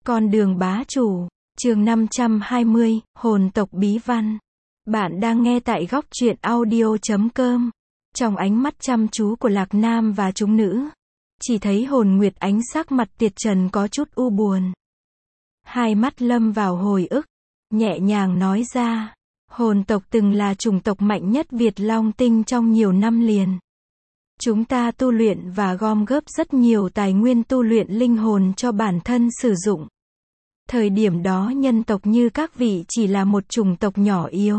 Con đường bá chủ, chương 520, hồn tộc bí văn. Bạn đang nghe tại góc truyện audio.com. Trong ánh mắt chăm chú của Lạc Nam và chúng nữ, chỉ thấy Hồn Nguyệt Ánh sắc mặt tiệt trần có chút u buồn. Hai mắt lâm vào hồi ức, nhẹ nhàng nói ra, hồn tộc từng là chủng tộc mạnh nhất Việt Long Tinh trong nhiều năm liền. Chúng ta tu luyện và gom góp rất nhiều tài nguyên tu luyện linh hồn cho bản thân sử dụng. Thời điểm đó nhân tộc như các vị chỉ là một chủng tộc nhỏ yếu.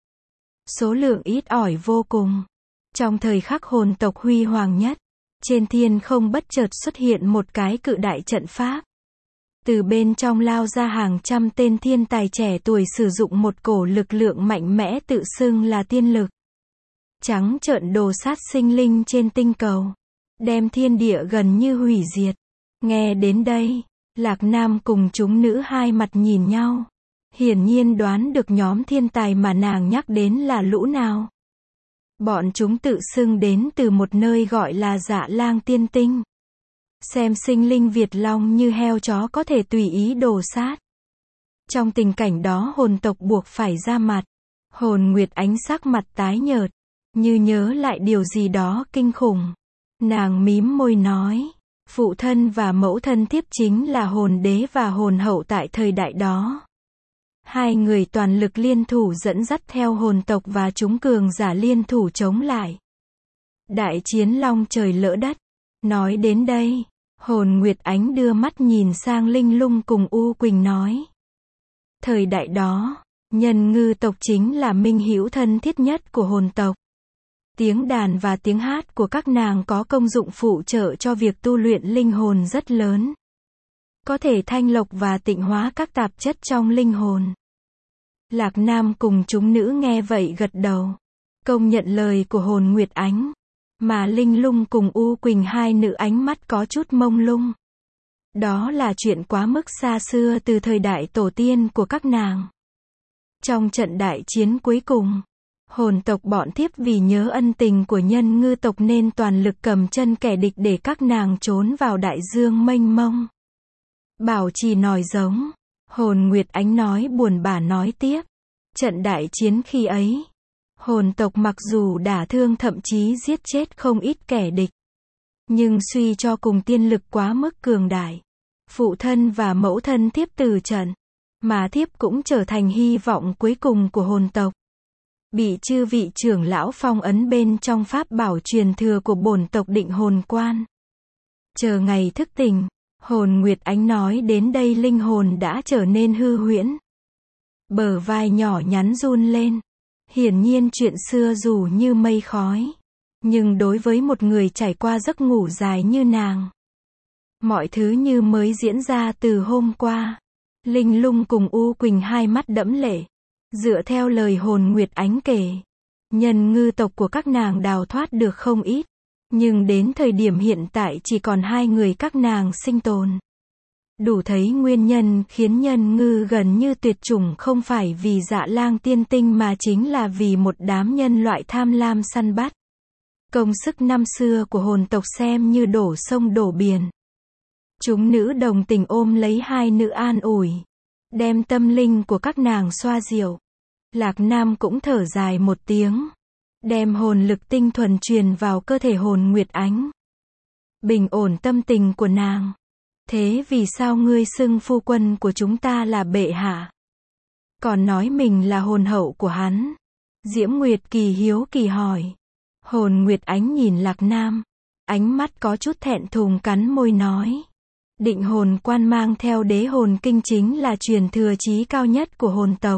Số lượng ít ỏi vô cùng. Trong thời khắc hồn tộc huy hoàng nhất, trên thiên không bất chợt xuất hiện một cái cự đại trận pháp. Từ bên trong lao ra hàng trăm tên thiên tài trẻ tuổi sử dụng một cổ lực lượng mạnh mẽ tự xưng là tiên lực. Trắng trợn đồ sát sinh linh trên tinh cầu, đem thiên địa gần như hủy diệt. Nghe đến đây, Lạc Nam cùng chúng nữ hai mặt nhìn nhau. Hiển nhiên đoán được nhóm thiên tài mà nàng nhắc đến là lũ nào. Bọn chúng tự xưng đến từ một nơi gọi là Dạ Lang Tiên Tinh. Xem sinh linh Việt Long như heo chó có thể tùy ý đồ sát. Trong tình cảnh đó hồn tộc buộc phải ra mặt. Hồn Nguyệt Ánh sắc mặt tái nhợt, như nhớ lại điều gì đó kinh khủng. Nàng mím môi nói, phụ thân và mẫu thân thiếp chính là hồn đế và hồn hậu tại thời đại đó. Hai người toàn lực liên thủ dẫn dắt theo hồn tộc và chúng cường giả liên thủ chống lại. Đại chiến long trời lỡ đất. Nói đến đây, Hồn Nguyệt Ánh đưa mắt nhìn sang Linh Lung cùng U Quỳnh nói. Thời đại đó, nhân ngư tộc chính là minh hữu thân thiết nhất của hồn tộc. Tiếng đàn và tiếng hát của các nàng có công dụng phụ trợ cho việc tu luyện linh hồn rất lớn. Có thể thanh lọc và tịnh hóa các tạp chất trong linh hồn. Lạc Nam cùng chúng nữ nghe vậy gật đầu, công nhận lời của Hồn Nguyệt Ánh. Mà Linh Lung cùng U Quỳnh hai nữ ánh mắt có chút mông lung. Đó là chuyện quá mức xa xưa từ thời đại tổ tiên của các nàng. Trong trận đại chiến cuối cùng, hồn tộc bọn thiếp vì nhớ ân tình của nhân ngư tộc nên toàn lực cầm chân kẻ địch để các nàng trốn vào đại dương mênh mông. Bảo trì nòi giống. Hồn Nguyệt Ánh nói buồn bã nói tiếp. Trận đại chiến khi ấy, hồn tộc mặc dù đả thương thậm chí giết chết không ít kẻ địch, nhưng suy cho cùng tiên lực quá mức cường đại. Phụ thân và mẫu thân thiếp từ trận, mà thiếp cũng trở thành hy vọng cuối cùng của hồn tộc. Bị chư vị trưởng lão phong ấn bên trong pháp bảo truyền thừa của bổn tộc Định Hồn Quan. Chờ ngày thức tỉnh, Hồn Nguyệt Ánh nói đến đây linh hồn đã trở nên hư huyễn. Bờ vai nhỏ nhắn run lên. Hiển nhiên chuyện xưa dù như mây khói, nhưng đối với một người trải qua giấc ngủ dài như nàng, mọi thứ như mới diễn ra từ hôm qua. Linh Lung cùng U Quỳnh hai mắt đẫm lệ. Dựa theo lời Hồn Nguyệt Ánh kể, nhân ngư tộc của các nàng đào thoát được không ít, nhưng đến thời điểm hiện tại chỉ còn hai người các nàng sinh tồn. Đủ thấy nguyên nhân khiến nhân ngư gần như tuyệt chủng không phải vì Dạ Lang Tiên Tinh mà chính là vì một đám nhân loại tham lam săn bắt. Công sức năm xưa của hồn tộc xem như đổ sông đổ biển. Chúng nữ đồng tình ôm lấy hai nữ an ủi, đem tâm linh của các nàng xoa dịu. Lạc Nam cũng thở dài một tiếng, đem hồn lực tinh thuần truyền vào cơ thể Hồn Nguyệt Ánh, bình ổn tâm tình của nàng. Thế vì sao ngươi xưng phu quân của chúng ta là bệ hạ, còn nói mình là hồn hậu của hắn? Diễm Nguyệt Kỳ hiếu kỳ hỏi. Hồn Nguyệt Ánh nhìn Lạc Nam, ánh mắt có chút thẹn thùng cắn môi nói. Định Hồn Quan mang theo đế hồn kinh chính là truyền thừa chí cao nhất của hồn tộc.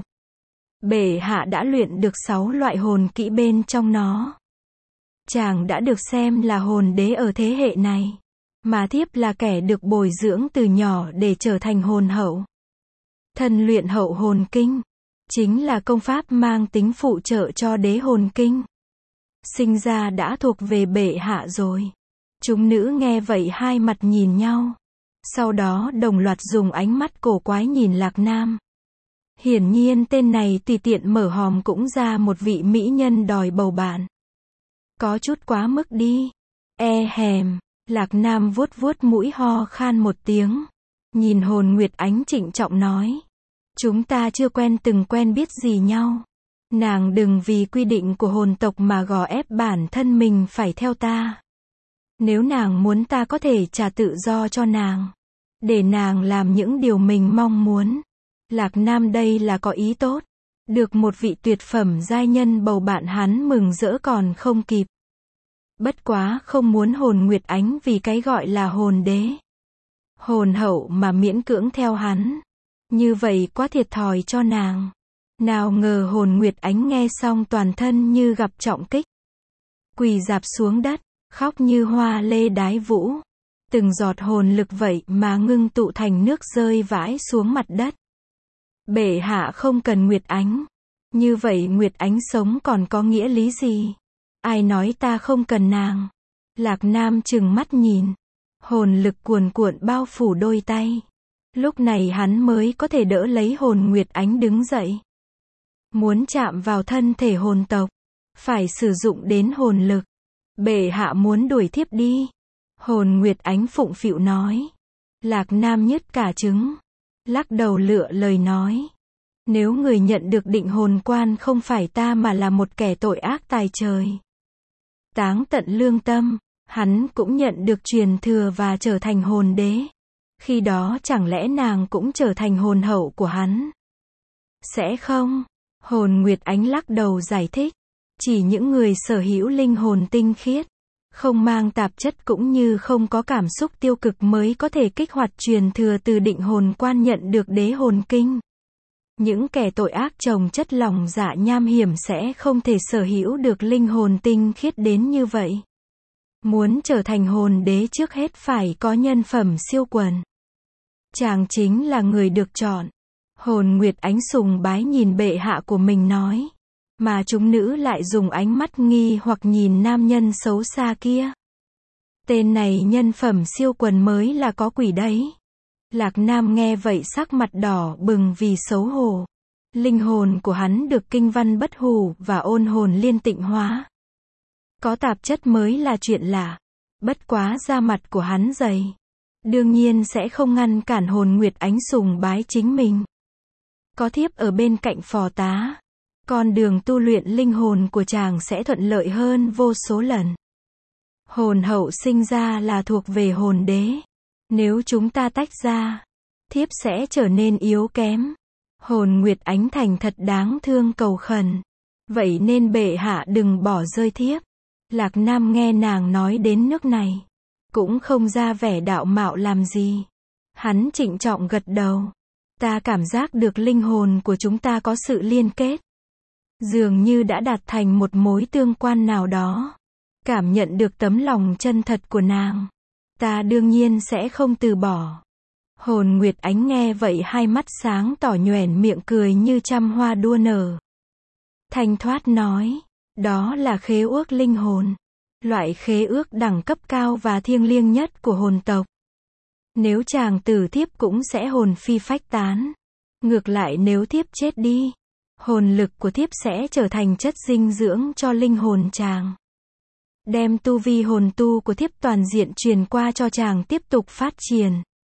Bệ hạ đã luyện được 6 loại hồn kỹ bên trong nó. Chàng đã được xem là hồn đế ở thế hệ này, mà thiếp là kẻ được bồi dưỡng từ nhỏ để trở thành hồn hậu. Thần luyện hậu hồn kinh, chính là công pháp mang tính phụ trợ cho đế hồn kinh. Sinh ra đã thuộc về bệ hạ rồi. Chúng nữ nghe vậy hai mặt nhìn nhau. Sau đó đồng loạt dùng ánh mắt cổ quái nhìn Lạc Nam. Hiển nhiên tên này tùy tiện mở hòm cũng ra một vị mỹ nhân đòi bầu bạn. Có chút quá mức đi. E hèm. Lạc Nam vuốt vuốt mũi ho khan một tiếng. Nhìn Hồn Nguyệt Ánh trịnh trọng nói. Chúng ta chưa từng quen biết gì nhau. Nàng đừng vì quy định của hồn tộc mà gò ép bản thân mình phải theo ta. Nếu nàng muốn ta có thể trả tự do cho nàng. Để nàng làm những điều mình mong muốn. Lạc Nam đây là có ý tốt. Được một vị tuyệt phẩm giai nhân bầu bạn hắn mừng rỡ còn không kịp. Bất quá không muốn Hồn Nguyệt Ánh vì cái gọi là hồn đế. Hồn hậu mà miễn cưỡng theo hắn. Như vậy quá thiệt thòi cho nàng. Nào ngờ Hồn Nguyệt Ánh nghe xong toàn thân như gặp trọng kích. Quỳ rạp xuống đất, khóc như hoa lê đái vũ. Từng giọt hồn lực vậy mà ngưng tụ thành nước rơi vãi xuống mặt đất. Bệ hạ không cần Nguyệt Ánh. Như vậy Nguyệt Ánh sống còn có nghĩa lý gì? Ai nói ta không cần nàng? Lạc Nam trừng mắt nhìn. Hồn lực cuồn cuộn bao phủ đôi tay. Lúc này hắn mới có thể đỡ lấy Hồn Nguyệt Ánh đứng dậy. Muốn chạm vào thân thể hồn tộc, phải sử dụng đến hồn lực. Bệ hạ muốn đuổi thiếp đi. Hồn Nguyệt Ánh phụng phịu nói. Lạc Nam nhứt cả trứng. Lắc đầu lựa lời nói. Nếu người nhận được định hồn quan không phải ta mà là một kẻ tội ác tài trời. Táng tận lương tâm, hắn cũng nhận được truyền thừa và trở thành hồn đế. Khi đó chẳng lẽ nàng cũng trở thành hồn hậu của hắn? Sẽ không. Hồn Nguyệt Ánh lắc đầu giải thích. Chỉ những người sở hữu linh hồn tinh khiết, không mang tạp chất cũng như không có cảm xúc tiêu cực mới có thể kích hoạt truyền thừa từ định hồn quan nhận được đế hồn kinh. Những kẻ tội ác chồng chất lòng dạ nham hiểm sẽ không thể sở hữu được linh hồn tinh khiết đến như vậy. Muốn trở thành hồn đế trước hết phải có nhân phẩm siêu quần. Chàng chính là người được chọn. Hồn Nguyệt Ánh sùng bái nhìn bệ hạ của mình nói. Mà chúng nữ lại dùng ánh mắt nghi hoặc nhìn nam nhân xấu xa kia. Tên này nhân phẩm siêu quần mới là có quỷ đấy. Lạc Nam nghe vậy sắc mặt đỏ bừng vì xấu hổ. Linh hồn của hắn được kinh văn bất hủ và ôn hồn liên tịnh hóa. Có tạp chất mới là chuyện lạ. Bất quá da mặt của hắn dày. Đương nhiên sẽ không ngăn cản Hồn Nguyệt Ánh sùng bái chính mình. Có thiếp ở bên cạnh phò tá. Con đường tu luyện linh hồn của chàng sẽ thuận lợi hơn vô số lần. Hồn hậu sinh ra là thuộc về hồn đế. Nếu chúng ta tách ra, thiếp sẽ trở nên yếu kém. Hồn Nguyệt Ánh thành thật đáng thương cầu khẩn. Vậy nên bệ hạ đừng bỏ rơi thiếp. Lạc Nam nghe nàng nói đến nước này, cũng không ra vẻ đạo mạo làm gì. Hắn trịnh trọng gật đầu. Ta cảm giác được linh hồn của chúng ta có sự liên kết. Dường như đã đạt thành một mối tương quan nào đó. Cảm nhận được tấm lòng chân thật của nàng. Ta đương nhiên sẽ không từ bỏ. Hồn Nguyệt Ánh nghe vậy hai mắt sáng tỏ nhoẻn miệng cười như trăm hoa đua nở. Thanh thoát nói. Đó là khế ước linh hồn. Loại khế ước đẳng cấp cao và thiêng liêng nhất của hồn tộc. Nếu chàng tử thiếp cũng sẽ hồn phi phách tán. Ngược lại nếu thiếp chết đi, hồn lực của thiếp sẽ trở thành chất dinh dưỡng cho linh hồn chàng. Đem tu vi hồn tu của thiếp toàn diện truyền qua cho chàng tiếp tục phát triển.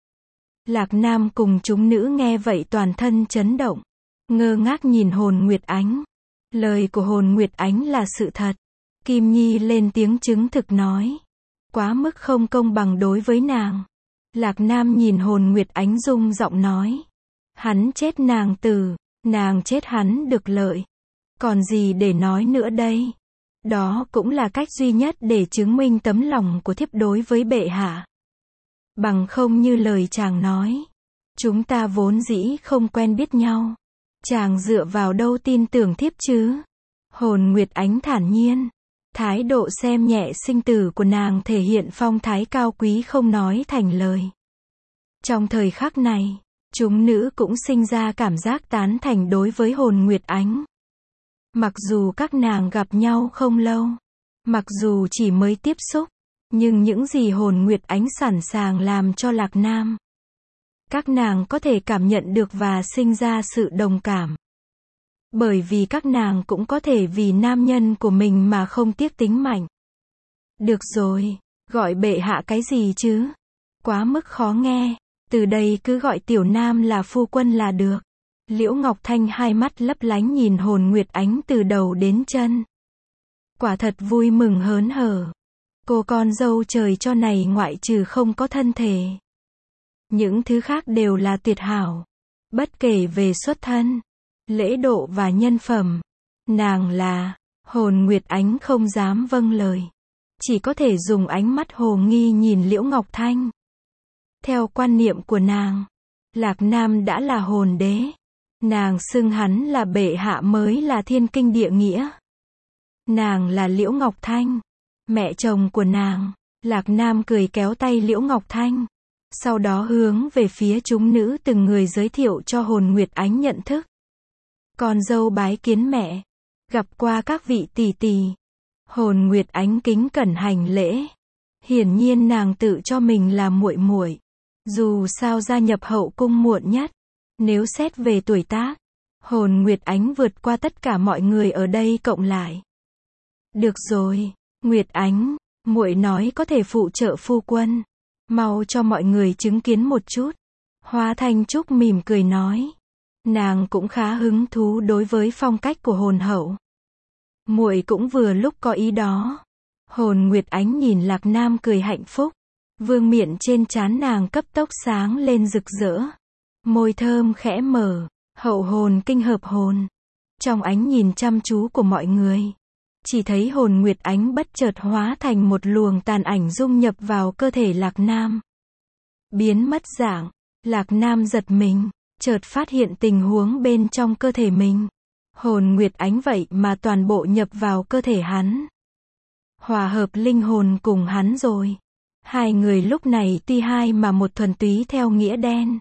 Lạc Nam cùng chúng nữ nghe vậy toàn thân chấn động. Ngơ ngác nhìn Hồn Nguyệt Ánh. Lời của Hồn Nguyệt Ánh là sự thật. Kim Nhi lên tiếng chứng thực nói. Quá mức không công bằng đối với nàng. Lạc Nam nhìn Hồn Nguyệt Ánh rung giọng nói. Hắn chết nàng tử, nàng chết hắn được lợi. Còn gì để nói nữa đây? Đó cũng là cách duy nhất để chứng minh tấm lòng của thiếp đối với bệ hạ. Bằng không như lời chàng nói. Chúng ta vốn dĩ không quen biết nhau. Chàng dựa vào đâu tin tưởng thiếp chứ? Hồn Nguyệt Ánh thản nhiên. Thái độ xem nhẹ sinh tử của nàng thể hiện phong thái cao quý không nói thành lời. Trong thời khắc này, chúng nữ cũng sinh ra cảm giác tán thành đối với Hồn Nguyệt Ánh. Mặc dù các nàng gặp nhau không lâu, mặc dù chỉ mới tiếp xúc, nhưng những gì Hồn Nguyệt Ánh sẵn sàng làm cho Lạc Nam, các nàng có thể cảm nhận được và sinh ra sự đồng cảm. Bởi vì các nàng cũng có thể vì nam nhân của mình mà không tiếc tính mạnh. Được rồi, gọi bệ hạ cái gì chứ? Quá mức khó nghe. Từ đây cứ gọi Tiểu Nam là phu quân là được. Liễu Ngọc Thanh hai mắt lấp lánh nhìn Hồn Nguyệt Ánh từ đầu đến chân. Quả thật vui mừng hớn hở. Cô con dâu trời cho này ngoại trừ không có thân thể. Những thứ khác đều là tuyệt hảo. Bất kể về xuất thân, lễ độ và nhân phẩm. Nàng là, Hồn Nguyệt Ánh không dám vâng lời. Chỉ có thể dùng ánh mắt hồ nghi nhìn Liễu Ngọc Thanh. Theo quan niệm của nàng, Lạc Nam đã là hồn đế. Nàng xưng hắn là bệ hạ mới là thiên kinh địa nghĩa. Nàng là Liễu Ngọc Thanh, mẹ chồng của nàng. Lạc Nam cười kéo tay Liễu Ngọc Thanh. Sau đó hướng về phía chúng nữ từng người giới thiệu cho Hồn Nguyệt Ánh nhận thức. Con dâu bái kiến mẹ. Gặp qua các vị tỷ tỷ. Hồn Nguyệt Ánh kính cẩn hành lễ. Hiển nhiên nàng tự cho mình là muội muội. Dù sao gia nhập hậu cung muộn nhất. Nếu xét về tuổi tác, Hồn Nguyệt Ánh vượt qua tất cả mọi người ở đây cộng lại. Được rồi, Nguyệt Ánh, muội nói có thể phụ trợ phu quân. Mau cho mọi người chứng kiến một chút. Hoa Thanh Trúc mỉm cười nói. Nàng cũng khá hứng thú đối với phong cách của hồn hậu. Muội cũng vừa lúc có ý đó. Hồn Nguyệt Ánh nhìn Lạc Nam cười hạnh phúc. Vương miện trên trán nàng cấp tốc sáng lên rực rỡ. Môi thơm khẽ mở, hậu hồn kinh hợp hồn. Trong ánh nhìn chăm chú của mọi người, chỉ thấy Hồn Nguyệt Ánh bất chợt hóa thành một luồng tàn ảnh dung nhập vào cơ thể Lạc Nam. Biến mất dạng, Lạc Nam giật mình, chợt phát hiện tình huống bên trong cơ thể mình. Hồn Nguyệt Ánh vậy mà toàn bộ nhập vào cơ thể hắn. Hòa hợp linh hồn cùng hắn rồi. Hai người lúc này tuy hai mà một thuần túy theo nghĩa đen.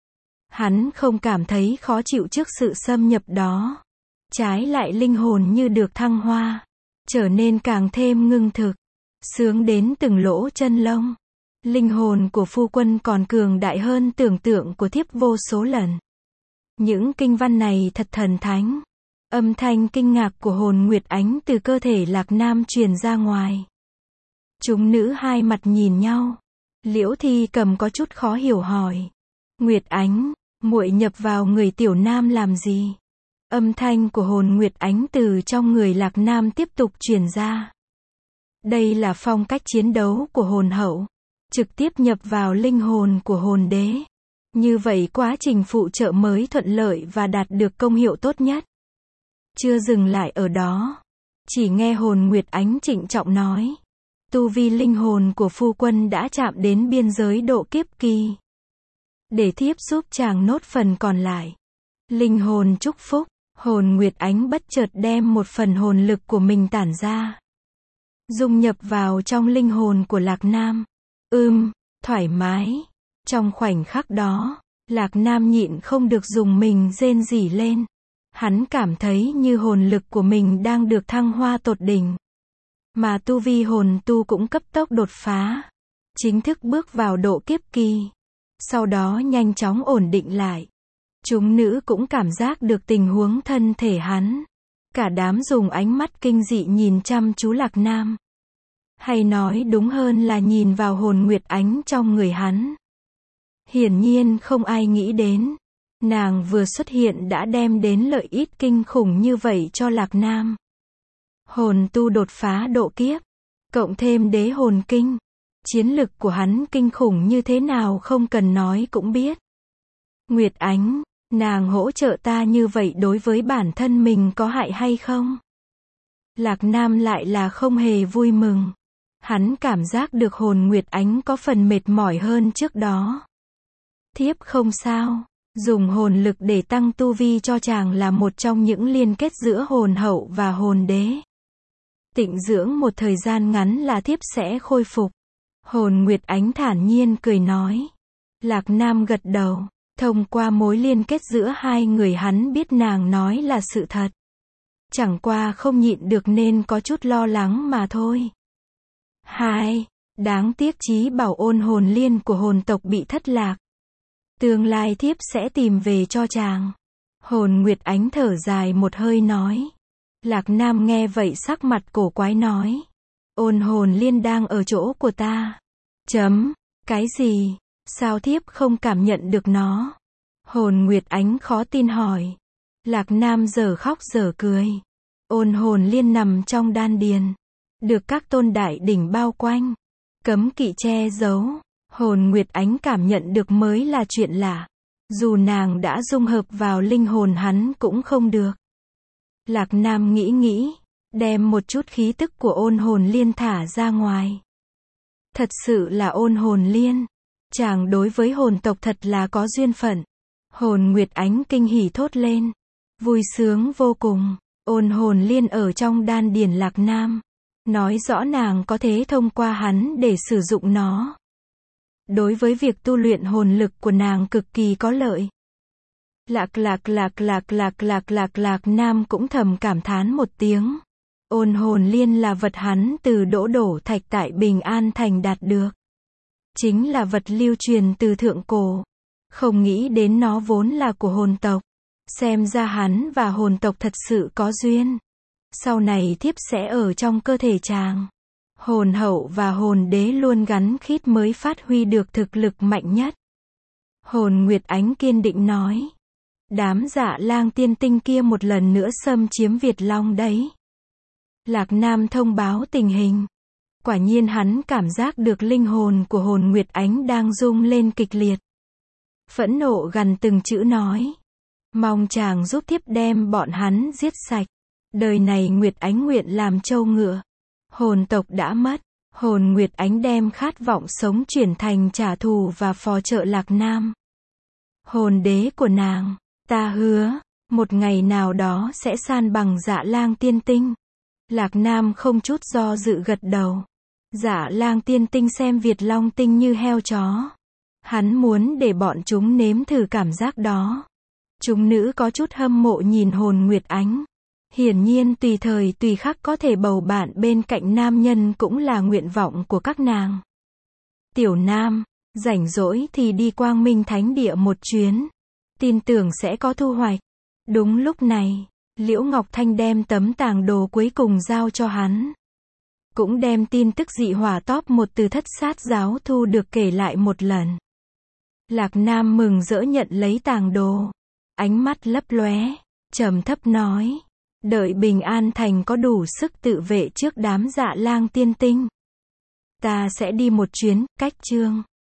Hắn không cảm thấy khó chịu trước sự xâm nhập đó. Trái lại linh hồn như được thăng hoa. Trở nên càng thêm ngưng thực. Sướng đến từng lỗ chân lông. Linh hồn của phu quân còn cường đại hơn tưởng tượng của thiếp vô số lần. Những kinh văn này thật thần thánh. Âm thanh kinh ngạc của Hồn Nguyệt Ánh từ cơ thể Lạc Nam truyền ra ngoài. Chúng nữ hai mặt nhìn nhau. Liễu Thi Cầm có chút khó hiểu hỏi. Nguyệt Ánh, muội nhập vào người Tiểu Nam làm gì? Âm thanh của Hồn Nguyệt Ánh từ trong người Lạc Nam tiếp tục truyền ra. Đây là phong cách chiến đấu của hồn hậu. Trực tiếp nhập vào linh hồn của hồn đế. Như vậy quá trình phụ trợ mới thuận lợi và đạt được công hiệu tốt nhất. Chưa dừng lại ở đó. Chỉ nghe Hồn Nguyệt Ánh trịnh trọng nói. Tu vi linh hồn của phu quân đã chạm đến biên giới độ kiếp kỳ. Để thiếp giúp chàng nốt phần còn lại. Linh hồn chúc phúc. Hồn Nguyệt Ánh bất chợt đem một phần hồn lực của mình tản ra. Dung nhập vào trong linh hồn của Lạc Nam. Thoải mái. Trong khoảnh khắc đó, Lạc Nam nhịn không được dùng mình rên rỉ lên. Hắn cảm thấy như hồn lực của mình đang được thăng hoa tột đỉnh. Mà tu vi hồn tu cũng cấp tốc đột phá. Chính thức bước vào độ kiếp kỳ. Sau đó nhanh chóng ổn định lại. Chúng nữ cũng cảm giác được tình huống thân thể hắn. Cả đám dùng ánh mắt kinh dị nhìn chăm chú Lạc Nam. Hay nói đúng hơn là nhìn vào Hồn Nguyệt Ánh trong người hắn. Hiển nhiên không ai nghĩ đến. Nàng vừa xuất hiện đã đem đến lợi ích kinh khủng như vậy cho Lạc Nam. Hồn tu đột phá độ kiếp. Cộng thêm đế hồn kinh. Chiến lực của hắn kinh khủng như thế nào không cần nói cũng biết. Nguyệt Ánh, nàng hỗ trợ ta như vậy đối với bản thân mình có hại hay không? Lạc Nam lại là không hề vui mừng. Hắn cảm giác được Hồn Nguyệt Ánh có phần mệt mỏi hơn trước đó. Thiếp không sao. Dùng hồn lực để tăng tu vi cho chàng là một trong những liên kết giữa hồn hậu và hồn đế. Tịnh dưỡng một thời gian ngắn là thiếp sẽ khôi phục. Hồn Nguyệt Ánh thản nhiên cười nói. Lạc Nam gật đầu. Thông qua mối liên kết giữa hai người hắn biết nàng nói là sự thật. Chẳng qua không nhịn được nên có chút lo lắng mà thôi. 2. Đáng tiếc Chí Bảo ôn hồn liên của hồn tộc bị thất lạc. Tương lai thiếp sẽ tìm về cho chàng. Hồn Nguyệt Ánh thở dài một hơi nói. Lạc Nam nghe vậy sắc mặt cổ quái nói. Ôn hồn liên đang ở chỗ của ta. Cái gì? Sao thiếp không cảm nhận được nó? Hồn Nguyệt Ánh khó tin hỏi. Lạc Nam giờ khóc giờ cười. Ôn hồn liên nằm trong đan điền, được các tôn đại đỉnh bao quanh, cấm kỵ che giấu. Hồn Nguyệt Ánh cảm nhận được mới là chuyện lạ. Dù nàng đã dung hợp vào linh hồn hắn cũng không được. Lạc Nam nghĩ, đem một chút khí tức của ôn hồn liên thả ra ngoài. Thật sự là ôn hồn liên. Chàng đối với hồn tộc thật là có duyên phận. Hồn Nguyệt Ánh kinh hỉ thốt lên. Vui sướng vô cùng. Ôn hồn liên ở trong đan điền Lạc Nam. Nói rõ nàng có thể thông qua hắn để sử dụng nó. Đối với việc tu luyện hồn lực của nàng cực kỳ có lợi. Lạc Nam cũng thầm cảm thán một tiếng. Ôn hồn liên là vật hắn từ Đỗ Đổ Thạch tại Bình An Thành đạt được. Chính là vật lưu truyền từ thượng cổ. Không nghĩ đến nó vốn là của hồn tộc. Xem ra hắn và hồn tộc thật sự có duyên. Sau này thiếp sẽ ở trong cơ thể chàng. Hồn hậu và hồn đế luôn gắn khít mới phát huy được thực lực mạnh nhất. Hồn Nguyệt Ánh kiên định nói. Đám Dạ Lang tiên tinh kia một lần nữa xâm chiếm Việt Long đấy. Lạc Nam thông báo tình hình. Quả nhiên hắn cảm giác được linh hồn của hồn Nguyệt Ánh đang rung lên kịch liệt. Phẫn nộ gần từng chữ nói. Mong chàng giúp thiếp đem bọn hắn giết sạch. Đời này Nguyệt Ánh nguyện làm trâu ngựa. Hồn tộc đã mất. Hồn Nguyệt Ánh đem khát vọng sống chuyển thành trả thù và phò trợ Lạc Nam. Hồn đế của nàng, ta hứa, một ngày nào đó sẽ san bằng Dạ Lang tiên tinh. Lạc Nam không chút do dự gật đầu. Dạ Lang tiên tinh xem Việt Long tinh như heo chó. Hắn muốn để bọn chúng nếm thử cảm giác đó. Chúng nữ có chút hâm mộ nhìn hồn Nguyệt Ánh. Hiển nhiên tùy thời tùy khắc có thể bầu bạn bên cạnh nam nhân cũng là nguyện vọng của các nàng. Tiểu Nam, rảnh rỗi thì đi Quang Minh Thánh Địa một chuyến. Tin tưởng sẽ có thu hoạch. Đúng lúc này, Liễu Ngọc Thanh đem tấm tàng đồ cuối cùng giao cho hắn. Cũng đem tin tức dị hỏa top 1 từ Thất Sát giáo thu được kể lại một lần. Lạc Nam mừng rỡ nhận lấy tàng đồ. Ánh mắt lấp lóe, trầm thấp nói. Đợi Bình An Thành có đủ sức tự vệ trước đám Dạ Lang tiên tinh. Ta sẽ đi một chuyến, cách chương.